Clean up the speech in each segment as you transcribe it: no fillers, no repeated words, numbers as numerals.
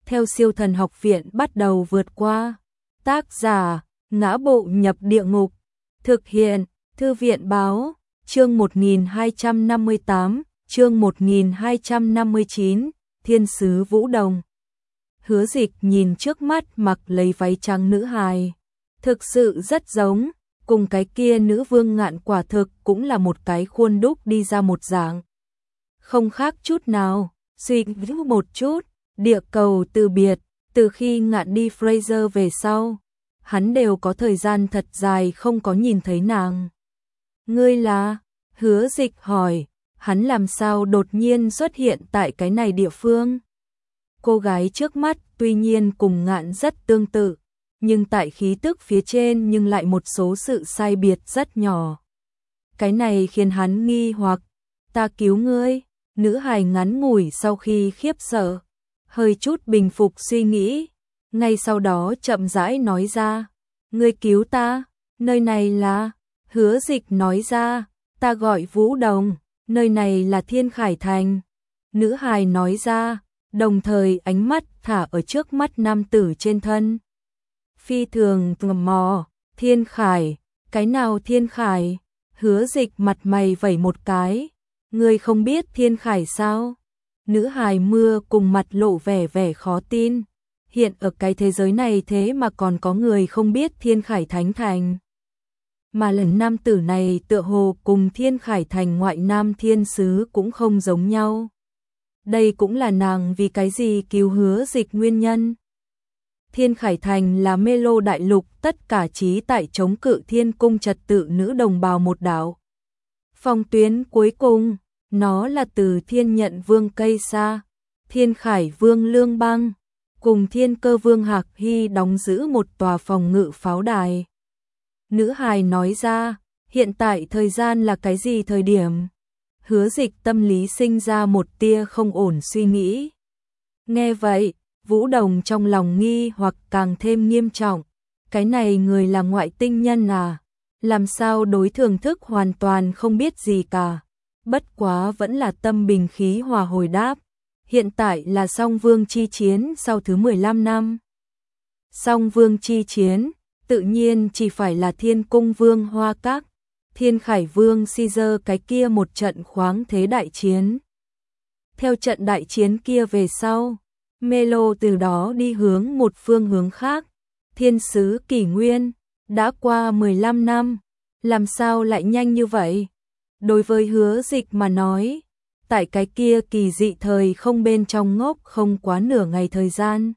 theo Siêu Thần Học Viện bắt đầu vượt qua. Tác giả: Ngã Bộ Nhập Địa Ngục. Thực hiện: Thư viện báo. Chương 1258, chương 1259, Thiên sứ Vũ Đồng. Hứa Dịch nhìn trước mắt mặc lấy váy trắng nữ hài, thực sự rất giống, cùng cái kia nữ vương Ngạn quả thực cũng là một cái khuôn đúc đi ra một dạng. Không khác chút nào, suy nghĩ một chút, địa cầu từ biệt, từ khi Ngạn đi Fraser về sau, hắn đều có thời gian thật dài không có nhìn thấy nàng. Ngươi là? Hứa Dịch hỏi, hắn làm sao đột nhiên xuất hiện tại cái này địa phương? Cô gái trước mắt tuy nhiên cùng Ngạn rất tương tự, nhưng tại khí tức phía trên nhưng lại một số sự sai biệt rất nhỏ. Cái này khiến hắn nghi hoặc, ta cứu ngươi. Nữ hài ngắn ngủi sau khi khiếp sợ, hơi chút bình phục suy nghĩ, ngay sau đó chậm rãi nói ra, ngươi cứu ta, nơi này là... Hứa Dịch nói ra, ta gọi Vũ Đồng, nơi này là Thiên Khải Thành. Nữ hài nói ra, đồng thời ánh mắt thả ở trước mắt nam tử trên thân. Phi thường tò mò, Thiên Khải, cái nào Thiên Khải? Hứa Dịch mặt mày vẩy một cái, ngươi không biết Thiên Khải sao? Nữ hài mưa cùng mặt lộ vẻ khó tin, hiện ở cái thế giới này thế mà còn có người không biết Thiên Khải Thánh Thành. Mà lần nam tử này tựa hồ cùng Thiên Khải Thành ngoại nam thiên sứ cũng không giống nhau. Đây cũng là nàng vì cái gì cứu Hứa Dịch nguyên nhân. Thiên Khải Thành là mê lô đại lục tất cả chí tại chống cự thiên cung trật tự nữ đồng bào một đảo. Phong tuyến cuối cùng, nó là từ Thiên Nhận Vương Cây Sa, Thiên Khải Vương Lương Băng, cùng Thiên Cơ Vương Hạc Hy đóng giữ một tòa phòng ngự pháo đài. Nữ hài nói ra, hiện tại thời gian là cái gì thời điểm? Hứa Dịch tâm lý sinh ra một tia không ổn suy nghĩ. Nghe vậy, Vũ Đồng trong lòng nghi hoặc càng thêm nghiêm trọng. Cái này người là ngoại tinh nhân à? Làm sao đối thưởng thức hoàn toàn không biết gì cả? Bất quá vẫn là tâm bình khí hòa hồi đáp. Hiện tại là Song Vương chi chiến sau thứ 15 năm. Song Vương chi chiến, tự nhiên chỉ phải là Thiên Cung Vương Hoa Các, Thiên Khải Vương Caesar cái kia một trận khoáng thế đại chiến. Theo trận đại chiến kia về sau, Melo từ đó đi hướng một phương hướng khác. Thiên sứ kỷ nguyên, đã qua 15 năm, làm sao lại nhanh như vậy? Đối với Hứa Dịch mà nói, tại cái kia kỳ dị thời không bên trong ngốc không quá nửa ngày thời gian.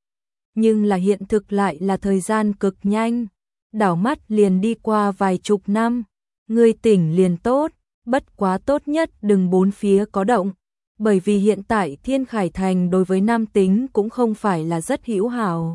Nhưng là hiện thực lại là thời gian cực nhanh, đảo mắt liền đi qua vài chục năm. Ngươi tỉnh liền tốt, bất quá tốt nhất đừng bốn phía có động, bởi vì hiện tại Thiên Khải Thành đối với nam tính cũng không phải là rất hữu hảo.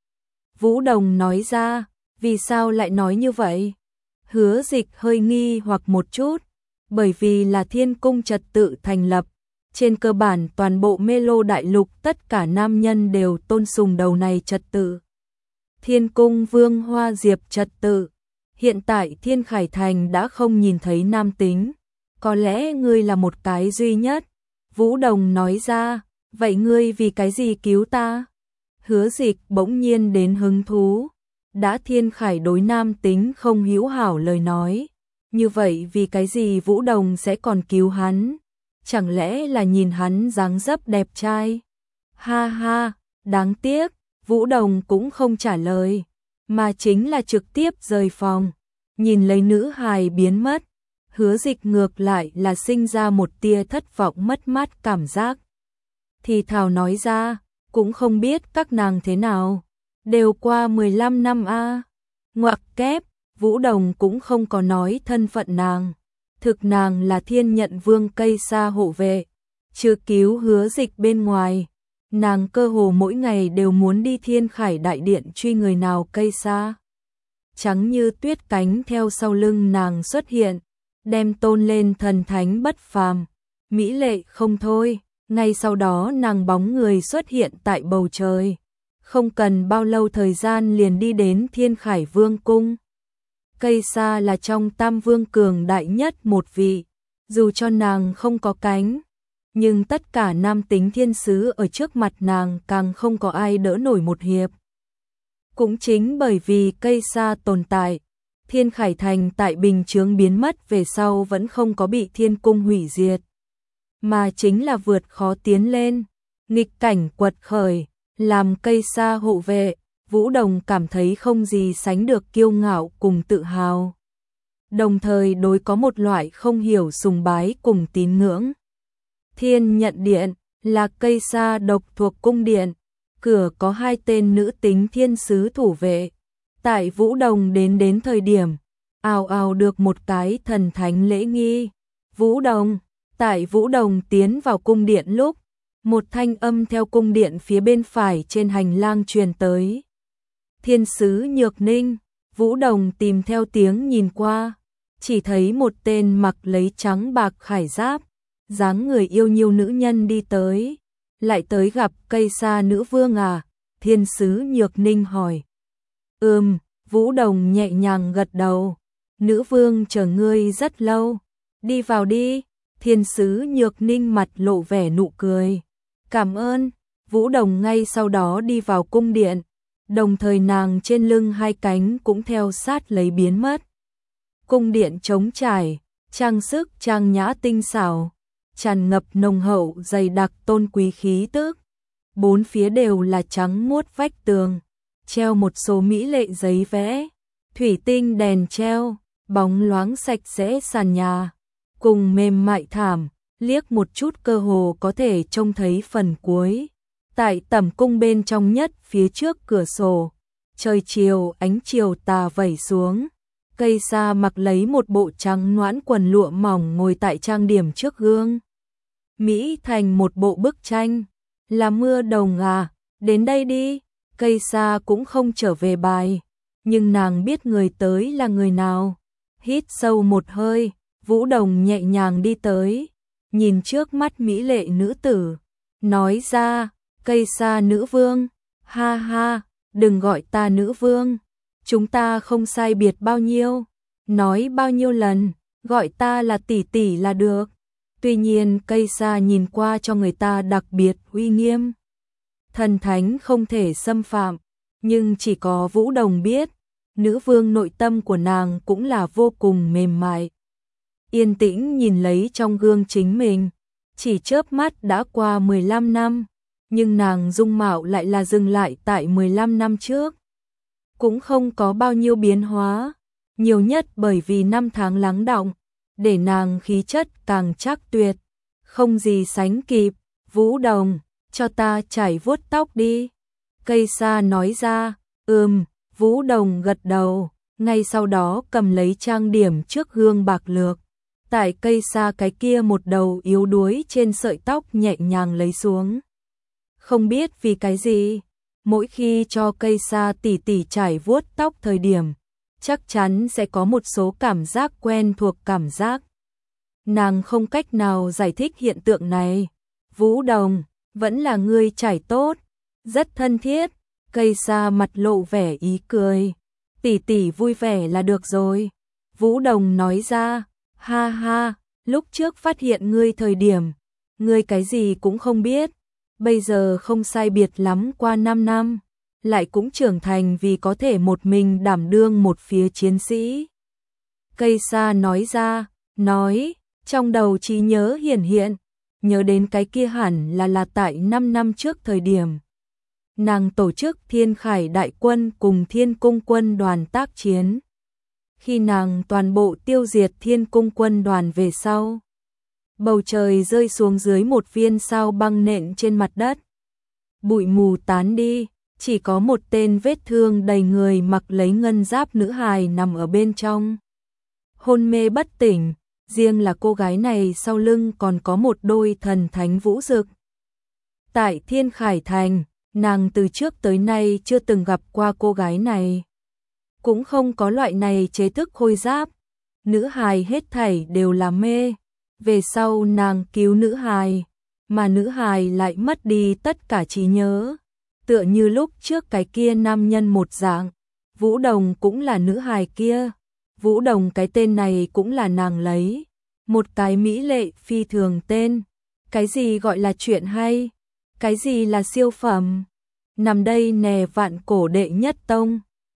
Vũ Đồng nói ra, vì sao lại nói như vậy? Hứa Dịch hơi nghi hoặc một chút, bởi vì là Thiên Cung trật tự thành lập, trên cơ bản toàn bộ mê lô đại lục tất cả nam nhân đều tôn sùng đầu này trật tự. Thiên Cung Vương Hoa Diệp trật tự, hiện tại Thiên Khải Thành đã không nhìn thấy nam tính, có lẽ ngươi là một cái duy nhất. Vũ Đồng nói ra, vậy ngươi vì cái gì cứu ta? Hứa Dịch bỗng nhiên đến hứng thú, đã Thiên Khải đối nam tính không hữu hảo lời nói, như vậy vì cái gì Vũ Đồng sẽ còn cứu hắn? Chẳng lẽ là nhìn hắn dáng dấp đẹp trai? Ha ha, đáng tiếc, Vũ Đồng cũng không trả lời, mà chính là trực tiếp rời phòng, nhìn lấy nữ hài biến mất. Hứa Dịch ngược lại là sinh ra một tia thất vọng mất mát cảm giác. Thì thào nói ra, cũng không biết các nàng thế nào, đều qua 15 năm a. Ngoặc kép, Vũ Đồng cũng không có nói thân phận nàng. Thực nàng là Thiên Nhận Vương Cây Sa hộ vệ, trừ cứu Hứa Dịch bên ngoài, nàng cơ hồ mỗi ngày đều muốn đi Thiên Khải đại điện truy người nào Cây Sa. Trắng như tuyết cánh theo sau lưng nàng xuất hiện, đem tôn lên thần thánh bất phàm, mỹ lệ không thôi. Ngay sau đó nàng bóng người xuất hiện tại bầu trời, không cần bao lâu thời gian liền đi đến Thiên Khải Vương cung. Cây Sa là trong tam vương cường đại nhất một vị, dù cho nàng không có cánh, nhưng tất cả nam tính thiên sứ ở trước mặt nàng càng không có ai đỡ nổi một hiệp. Cũng chính bởi vì cây sa tồn tại, Thiên Khải Thành tại Bình Chướng biến mất về sau vẫn không có bị thiên cung hủy diệt, mà chính là vượt khó tiến lên, nghịch cảnh quật khởi, làm cây sa hộ vệ, Vũ Đồng cảm thấy không gì sánh được kiêu ngạo cùng tự hào. Đồng thời đối có một loại không hiểu sùng bái cùng tín ngưỡng. Thiên Nhận Điện là cây sa độc thuộc cung điện, cửa có 2 tên nữ tính thiên sứ thủ vệ. Tại Vũ Đồng đến thời điểm, ào ào được một cái thần thánh lễ nghi. Tại Vũ Đồng tiến vào cung điện lúc, một thanh âm theo cung điện phía bên phải trên hành lang truyền tới. Thiên sứ Nhược Ninh, Vũ Đồng tìm theo tiếng nhìn qua, chỉ thấy một tên mặc lấy trắng bạc khải giáp, dáng người yêu nhiêu nữ nhân đi tới. Lại tới gặp cây sa nữ vương à? Thiên sứ Nhược Ninh hỏi. Vũ Đồng nhẹ nhàng gật đầu. Nữ vương chờ ngươi rất lâu. Đi vào đi. Thiên sứ Nhược Ninh mặt lộ vẻ nụ cười. Cảm ơn. Vũ Đồng ngay sau đó đi vào cung điện. Đồng thời nàng trên lưng 2 cánh cũng theo sát lấy biến mất. Cung điện trống trải, trang sức trang nhã tinh xảo, tràn ngập nồng hậu dày đặc tôn quý khí tức. 4 phía đều là trắng muốt vách tường, treo một số mỹ lệ giấy vẽ, thủy tinh đèn treo, bóng loáng sạch sẽ sàn nhà, cùng mềm mại thảm, liếc một chút cơ hồ có thể trông thấy phần cuối. Tại tẩm cung bên trong nhất phía trước cửa sổ, trời chiều ánh chiều tà vẩy xuống. Cây sa mặc lấy một bộ trắng noãn quần lụa mỏng ngồi tại trang điểm trước gương. Mỹ thành một bộ bức tranh. Là Mưa Đồng à, đến đây đi. Cây sa cũng không trở về bài, nhưng nàng biết người tới là người nào. Hít sâu một hơi, Vũ Đồng nhẹ nhàng đi tới, nhìn trước mắt mỹ lệ nữ tử, nói ra, cây sa nữ vương, ha ha, đừng gọi ta nữ vương, chúng ta không sai biệt bao nhiêu, nói bao nhiêu lần, gọi ta là tỷ tỷ là được. Tuy nhiên cây sa nhìn qua cho người ta đặc biệt uy nghiêm, thần thánh không thể xâm phạm, nhưng chỉ có Vũ Đồng biết, nữ vương nội tâm của nàng cũng là vô cùng mềm mại. Yên tĩnh nhìn lấy trong gương chính mình, chỉ chớp mắt đã qua 15 năm, nhưng nàng dung mạo lại là dừng lại tại 15 năm trước. Cũng không có bao nhiêu biến hóa, nhiều nhất bởi vì 5 tháng lắng đọng, để nàng khí chất càng chắc tuyệt, không gì sánh kịp. Vũ Đồng, cho ta chải vuốt tóc đi. Cây sa nói ra, Vũ Đồng gật đầu, ngay sau đó cầm lấy trang điểm trước gương bạc lược. Tại cây sa cái kia một đầu yếu đuối trên sợi tóc nhẹ nhàng lấy xuống. Không biết vì cái gì, mỗi khi cho cây sa tỉ tỉ chải vuốt tóc thời điểm, chắc chắn sẽ có một số cảm giác quen thuộc cảm giác. Nàng không cách nào giải thích hiện tượng này. Vũ Đồng, vẫn là ngươi chải tốt, rất thân thiết. Cây sa mặt lộ vẻ ý cười. Tỷ tỷ vui vẻ là được rồi. Vũ Đồng nói ra, ha ha, lúc trước phát hiện ngươi thời điểm, ngươi cái gì cũng không biết. Bây giờ không sai biệt lắm qua 5 năm, lại cũng trưởng thành vì có thể một mình đảm đương một phía chiến sĩ. Cây sa nói ra, trong đầu trí nhớ hiển hiện, nhớ đến cái kia hẳn là tại 5 năm trước thời điểm. Nàng tổ chức Thiên Khải Đại Quân cùng Thiên Cung Quân đoàn tác chiến. Khi nàng toàn bộ tiêu diệt Thiên Cung Quân đoàn về sau, bầu trời rơi xuống dưới một viên sao băng nện trên mặt đất. Bụi mù tán đi, chỉ có một tên vết thương đầy người mặc lấy ngân giáp nữ hài nằm ở bên trong. Hôn mê bất tỉnh, riêng là cô gái này sau lưng còn có một đôi thần thánh vũ dực. Tại Thiên Khải Thành, nàng từ trước tới nay chưa từng gặp qua cô gái này. Cũng không có loại này chế thức khôi giáp. Nữ hài hết thảy đều là mê. Về sau nàng cứu nữ hài, mà nữ hài lại mất đi tất cả trí nhớ. Tựa như lúc trước cái kia nam nhân một dạng, Vũ Đồng cũng là nữ hài kia. Vũ Đồng cái tên này cũng là nàng lấy. Một cái mỹ lệ phi thường tên, Cái gì gọi là chuyện hay? Cái gì là siêu phẩm? Nằm đây nè, vạn cổ đệ nhất tông.